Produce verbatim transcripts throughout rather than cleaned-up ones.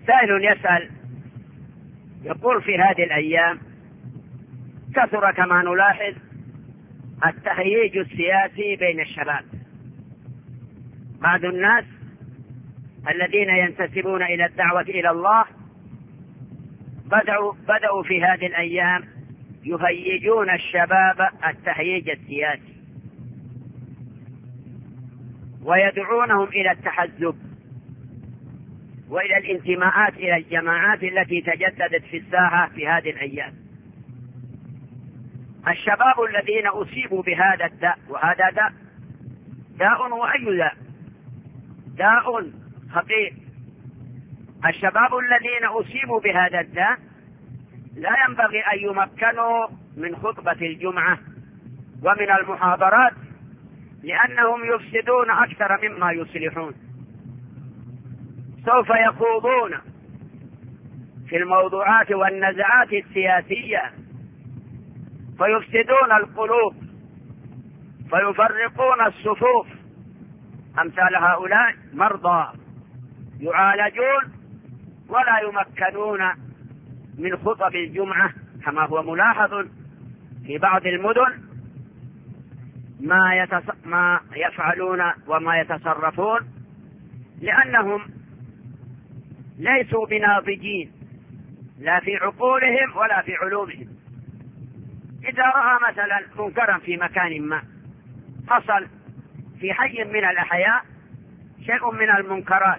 سائل يسأل يقول: في هذه الأيام كثر كما نلاحظ التهييج السياسي بين الشباب. بعض الناس الذين ينتسبون إلى الدعوة إلى الله بدأوا, بدأوا في هذه الأيام يهيجون الشباب التهييج السياسي، ويدعونهم إلى التحزب وإلى الانتماءات إلى الجماعات التي تجددت في الساحة في هذه الأيام. الشباب الذين أصيبوا بهذا الداء، وهذا داء داء وأي داء داء خطير. الشباب الذين أصيبوا بهذا الداء لا ينبغي أن يمكنوا من خطبة الجمعة ومن المحاضرات، لأنهم يفسدون أكثر مما يصلحون. سوف يخوضون في الموضوعات والنزعات السياسية فيفسدون القلوب فيفرقون الصفوف. أمثال هؤلاء مرضى يعالجون ولا يمكنون من خطب الجمعة، كما هو ملاحظ في بعض المدن ما, يتص... ما يفعلون وما يتصرفون، لأنهم ليسوا بناضجين لا في عقولهم ولا في علومهم. إذا رأى مثلا منكرا في مكان ما، حصل في حي من الأحياء شيء من المنكرات،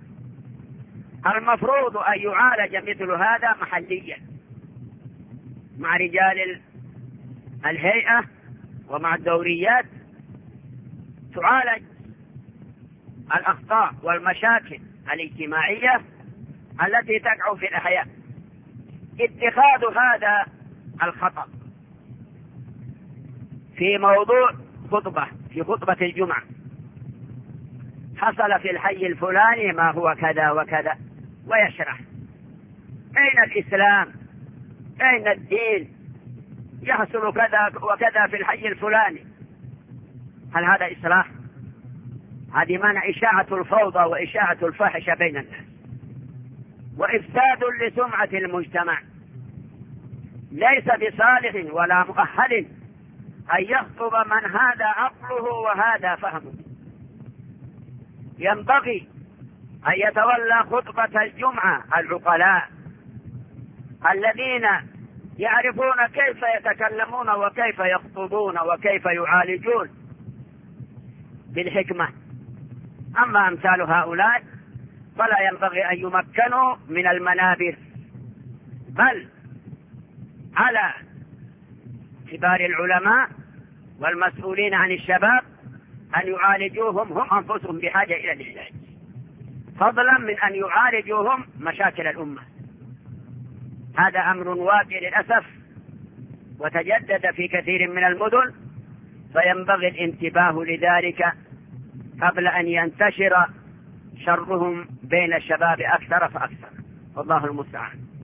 المفروض أن يعالج مثل هذا محليا مع رجال الهيئة ومع الدوريات، تعالج الأخطاء والمشاكل الاجتماعية التي تقع في الأحياء. اتخاذ هذا الخطأ في موضوع خطبة في خطبة الجمعة، حصل في الحي الفلاني ما هو كذا وكذا، ويشرح أين الإسلام أين الدين، يحصل كذا وكذا في الحي الفلاني. هل هذا إصلاح؟ هذه منع إشاعة الفوضى وإشاعة الفاحشة بين الناس وإفساد لسمعة المجتمع. ليس بصالح ولا مؤهل أن يخطب من هذا عقله وهذا فهمه. ينبغي أن يتولى خطبة الجمعة العقلاء الذين يعرفون كيف يتكلمون وكيف يخطبون وكيف يعالجون بالحكمة. أما أمثال هؤلاء فلا ينبغي أن يمكنوا من المنابر، بل على كبار العلماء والمسؤولين عن الشباب أن يعالجوهم هم أنفسهم بحاجة إلى العلاج، فضلا من أن يعالجوهم مشاكل الأمة. هذا أمر واقع للأسف وتجدد في كثير من المدن، فينبغي الانتباه لذلك قبل أن ينتشر شرهم بين الشباب أكثر فأكثر، والله المستعان.